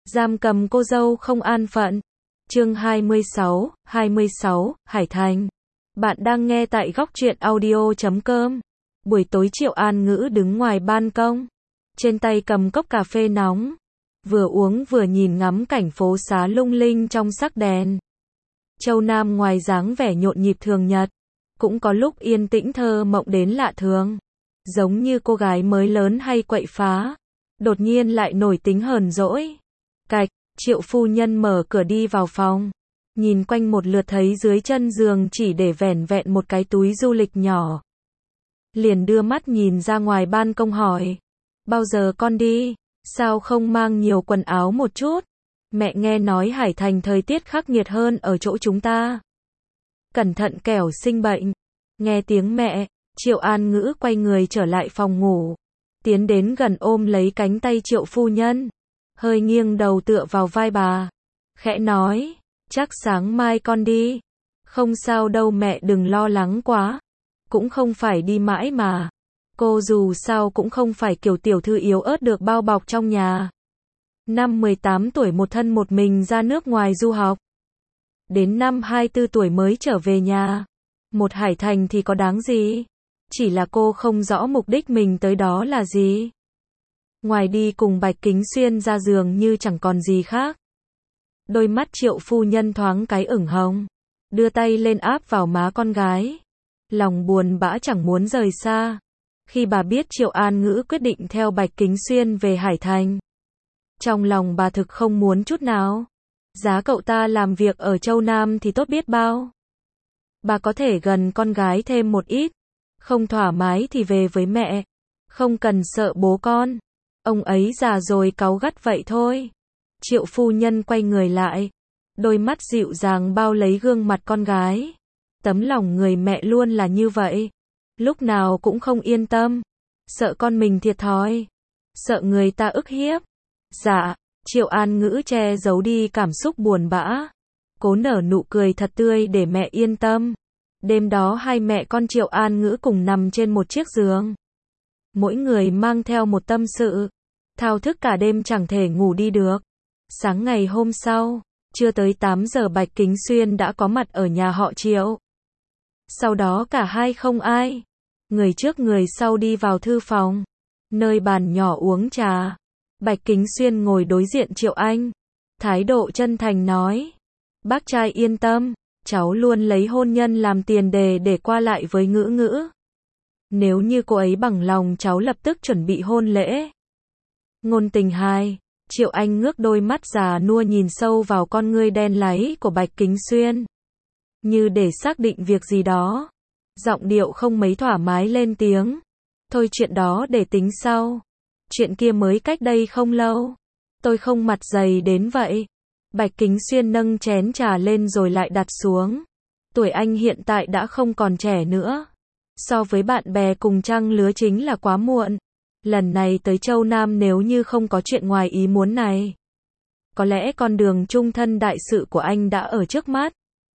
Giam cầm cô dâu không an phận. Chương 26, Hải Thành. Bạn đang nghe tại góc truyện audio.com. Buổi tối Triệu An Ngữ đứng ngoài ban công, trên tay cầm cốc cà phê nóng, vừa uống vừa nhìn ngắm cảnh phố xá lung linh trong sắc đèn. Châu Nam ngoài dáng vẻ nhộn nhịp thường nhật, cũng có lúc yên tĩnh thơ mộng đến lạ thường. Giống như cô gái mới lớn hay quậy phá, đột nhiên lại nổi tính hờn dỗi. Cạch, Triệu phu nhân mở cửa đi vào phòng, nhìn quanh một lượt thấy dưới chân giường chỉ để vẻn vẹn một cái túi du lịch nhỏ. Liền đưa mắt nhìn ra ngoài ban công hỏi, bao giờ con đi, sao không mang nhiều quần áo một chút? Mẹ nghe nói Hải Thành thời tiết khắc nghiệt hơn ở chỗ chúng ta. Cẩn thận kẻo sinh bệnh. Nghe tiếng mẹ, Triệu An Ngữ quay người trở lại phòng ngủ, tiến đến gần ôm lấy cánh tay Triệu phu nhân, hơi nghiêng đầu tựa vào vai bà, khẽ nói, chắc sáng mai con đi. Không sao đâu mẹ, đừng lo lắng quá, cũng không phải đi mãi mà. Cô dù sao cũng không phải kiểu tiểu thư yếu ớt được bao bọc trong nhà. Năm 18 tuổi một thân một mình ra nước ngoài du học, đến năm 24 tuổi mới trở về nhà. Một Hải Thành thì có đáng gì? Chỉ là cô không rõ mục đích mình tới đó là gì. Ngoài đi cùng Bạch Kính Xuyên ra giường như chẳng còn gì khác. Đôi mắt Triệu phu nhân thoáng cái ửng hồng, đưa tay lên áp vào má con gái. Lòng buồn bã chẳng muốn rời xa. Khi bà biết Triệu An Ngữ quyết định theo Bạch Kính Xuyên về Hải Thành, trong lòng bà thực không muốn chút nào. Giá cậu ta làm việc ở Châu Nam thì tốt biết bao. Bà có thể gần con gái thêm một ít, không thoải mái thì về với mẹ, không cần sợ bố con. Ông ấy già rồi cáu gắt vậy thôi. Triệu phu nhân quay người lại, đôi mắt dịu dàng bao lấy gương mặt con gái. Tấm lòng người mẹ luôn là như vậy, lúc nào cũng không yên tâm, sợ con mình thiệt thòi, sợ người ta ức hiếp. Dạ, Triệu An Ngữ che giấu đi cảm xúc buồn bã, cố nở nụ cười thật tươi để mẹ yên tâm. Đêm đó hai mẹ con Triệu An Ngữ cùng nằm trên một chiếc giường, mỗi người mang theo một tâm sự, thao thức cả đêm chẳng thể ngủ đi được. Sáng ngày hôm sau, chưa tới 8 giờ Bạch Kính Xuyên đã có mặt ở nhà họ Triệu. Sau đó cả hai không ai, người trước người sau đi vào thư phòng, nơi bàn nhỏ uống trà. Bạch Kính Xuyên ngồi đối diện Triệu Anh, thái độ chân thành nói, bác trai yên tâm, cháu luôn lấy hôn nhân làm tiền đề để qua lại với Ngữ Ngữ. Nếu như cô ấy bằng lòng cháu lập tức chuẩn bị hôn lễ. Ngôn tình hai, Triệu Anh ngước đôi mắt già nua nhìn sâu vào con ngươi đen láy của Bạch Kính Xuyên, như để xác định việc gì đó. Giọng điệu không mấy thoải mái lên tiếng, thôi chuyện đó để tính sau. Chuyện kia mới cách đây không lâu, tôi không mặt dày đến vậy. Bạch Kính Xuyên nâng chén trà lên rồi lại đặt xuống. Tuổi anh hiện tại đã không còn trẻ nữa. So với bạn bè cùng trang lứa chính là quá muộn. Lần này tới Châu Nam nếu như không có chuyện ngoài ý muốn này, có lẽ con đường chung thân đại sự của anh đã ở trước mắt.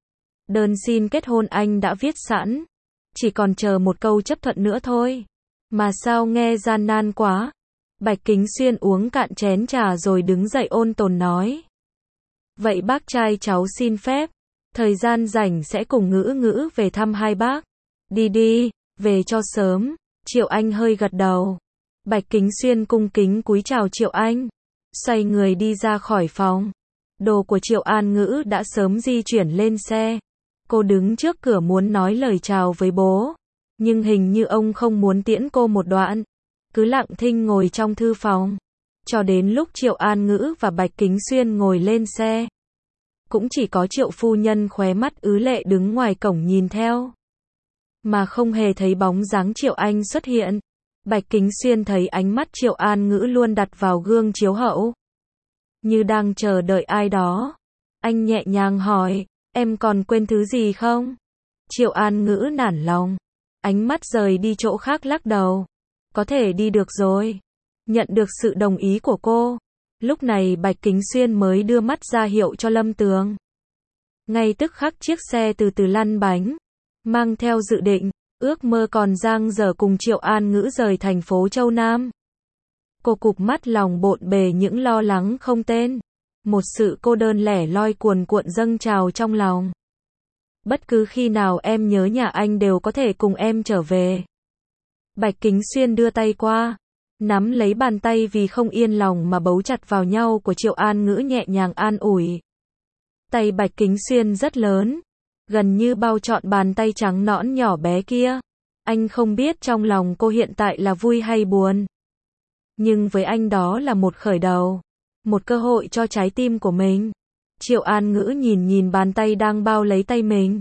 Đơn xin kết hôn anh đã viết sẵn, chỉ còn chờ một câu chấp thuận nữa thôi. Mà sao nghe gian nan quá. Bạch Kính Xuyên uống cạn chén trà rồi đứng dậy ôn tồn nói, vậy bác trai cháu xin phép, thời gian rảnh sẽ cùng Ngữ Ngữ về thăm hai bác. Đi đi, về cho sớm. Triệu Anh hơi gật đầu. Bạch Kính Xuyên cung kính cúi chào Triệu Anh, xoay người đi ra khỏi phòng. Đồ của Triệu An Ngữ đã sớm di chuyển lên xe. Cô đứng trước cửa muốn nói lời chào với bố, nhưng hình như ông không muốn tiễn cô một đoạn, cứ lặng thinh ngồi trong thư phòng. Cho đến lúc Triệu An Ngữ và Bạch Kính Xuyên ngồi lên xe, cũng chỉ có Triệu phu nhân khóe mắt ứ lệ đứng ngoài cổng nhìn theo, mà không hề thấy bóng dáng Triệu Anh xuất hiện. Bạch Kính Xuyên thấy ánh mắt Triệu An Ngữ luôn đặt vào gương chiếu hậu, như đang chờ đợi ai đó. Anh nhẹ nhàng hỏi, em còn quên thứ gì không? Triệu An Ngữ nản lòng, ánh mắt rời đi chỗ khác lắc đầu, có thể đi được rồi. Nhận được sự đồng ý của cô, lúc này Bạch Kính Xuyên mới đưa mắt ra hiệu cho Lâm Tường. Ngay tức khắc chiếc xe từ từ lăn bánh, mang theo dự định, ước mơ còn dang dở cùng Triệu An Ngữ rời thành phố Châu Nam. Cô cụp mắt lòng bộn bề những lo lắng không tên. Một sự cô đơn lẻ loi cuồn cuộn dâng trào trong lòng. Bất cứ khi nào em nhớ nhà anh đều có thể cùng em trở về. Bạch Kính Xuyên đưa tay qua, nắm lấy bàn tay vì không yên lòng mà bấu chặt vào nhau của Triệu An Ngữ, nhẹ nhàng an ủi. Tay Bạch Kính Xuyên rất lớn, gần như bao trọn bàn tay trắng nõn nhỏ bé kia. Anh không biết trong lòng cô hiện tại là vui hay buồn. Nhưng với anh đó là một khởi đầu, một cơ hội cho trái tim của mình. Triệu An Ngữ nhìn bàn tay đang bao lấy tay mình.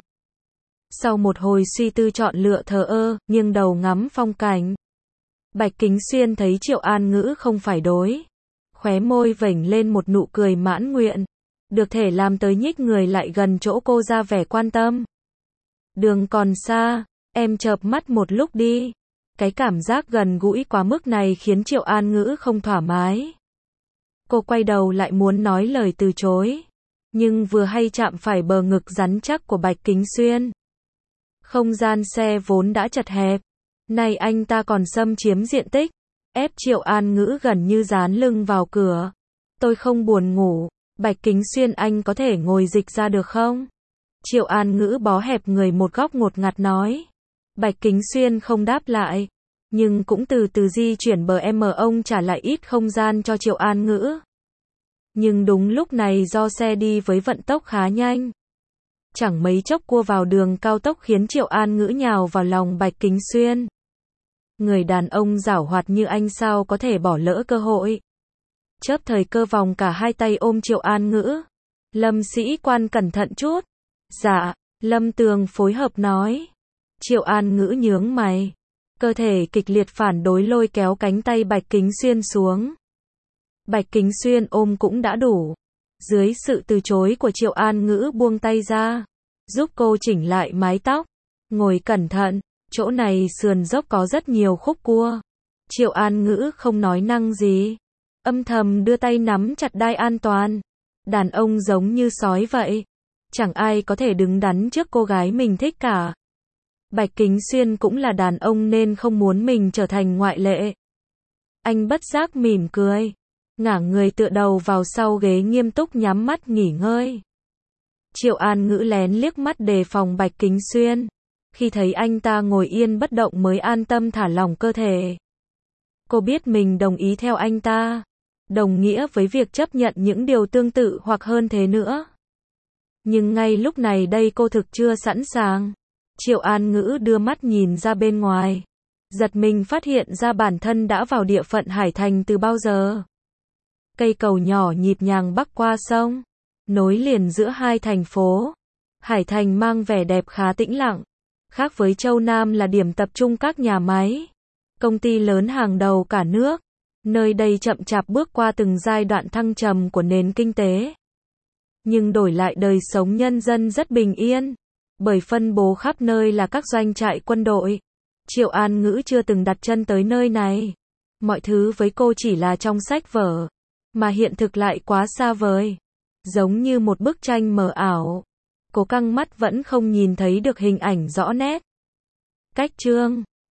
Sau một hồi suy tư chọn lựa thờ ơ, nghiêng đầu ngắm phong cảnh. Bạch Kính Xuyên thấy Triệu An Ngữ không phải đối. Khóe môi vểnh lên một nụ cười mãn nguyện. Được thể làm tới nhích người lại gần chỗ cô ra vẻ quan tâm. Đường còn xa, em chợp mắt một lúc đi. Cái cảm giác gần gũi quá mức này khiến Triệu An Ngữ không thoải mái. Cô quay đầu lại muốn nói lời từ chối. Nhưng vừa hay chạm phải bờ ngực rắn chắc của Bạch Kính Xuyên. Không gian xe vốn đã chật hẹp. Này anh ta còn xâm chiếm diện tích. Ép Triệu An Ngữ gần như dán lưng vào cửa. Tôi không buồn ngủ. Bạch Kính Xuyên, anh có thể ngồi dịch ra được không? Triệu An Ngữ bó hẹp người một góc ngột ngạt nói. Bạch Kính Xuyên không đáp lại. Nhưng cũng từ từ di chuyển bờ em, ông trả lại ít không gian cho Triệu An Ngữ. Nhưng đúng lúc này do xe đi với vận tốc khá nhanh. Chẳng mấy chốc cua vào đường cao tốc khiến Triệu An Ngữ nhào vào lòng Bạch Kính Xuyên. Người đàn ông giảo hoạt như anh sao có thể bỏ lỡ cơ hội. Chớp thời cơ vòng cả hai tay ôm Triệu An Ngữ. Lâm sĩ quan cẩn thận chút. Dạ, Lâm Tường phối hợp nói. Triệu An Ngữ nhướng mày. Cơ thể kịch liệt phản đối lôi kéo cánh tay Bạch Kính Xuyên xuống. Bạch Kính Xuyên ôm cũng đã đủ. Dưới sự từ chối của Triệu An Ngữ buông tay ra. Giúp cô chỉnh lại mái tóc. Ngồi cẩn thận, chỗ này sườn dốc có rất nhiều khúc cua. Triệu An Ngữ không nói năng gì. Âm thầm đưa tay nắm chặt đai an toàn. Đàn ông giống như sói vậy. Chẳng ai có thể đứng đắn trước cô gái mình thích cả. Bạch Kính Xuyên cũng là đàn ông nên không muốn mình trở thành ngoại lệ. Anh bất giác mỉm cười. Ngả người tựa đầu vào sau ghế nghiêm túc nhắm mắt nghỉ ngơi. Triệu An Ngữ lén liếc mắt đề phòng Bạch Kính Xuyên. Khi thấy anh ta ngồi yên bất động mới an tâm thả lỏng cơ thể. Cô biết mình đồng ý theo anh ta. Đồng nghĩa với việc chấp nhận những điều tương tự hoặc hơn thế nữa. Nhưng ngay lúc này đây cô thực chưa sẵn sàng. Triệu An Ngữ đưa mắt nhìn ra bên ngoài. Giật mình phát hiện ra bản thân đã vào địa phận Hải Thành từ bao giờ. Cây cầu nhỏ nhịp nhàng bắc qua sông. Nối liền giữa hai thành phố. Hải Thành mang vẻ đẹp khá tĩnh lặng. Khác với Châu Nam là điểm tập trung các nhà máy. Công ty lớn hàng đầu cả nước. Nơi đây chậm chạp bước qua từng giai đoạn thăng trầm của nền kinh tế. Nhưng đổi lại đời sống nhân dân rất bình yên. Bởi phân bố khắp nơi là các doanh trại quân đội. Triệu An Ngữ chưa từng đặt chân tới nơi này. Mọi thứ với cô chỉ là trong sách vở. Mà hiện thực lại quá xa vời. Giống như một bức tranh mờ ảo. Cô căng mắt vẫn không nhìn thấy được hình ảnh rõ nét. Cách chương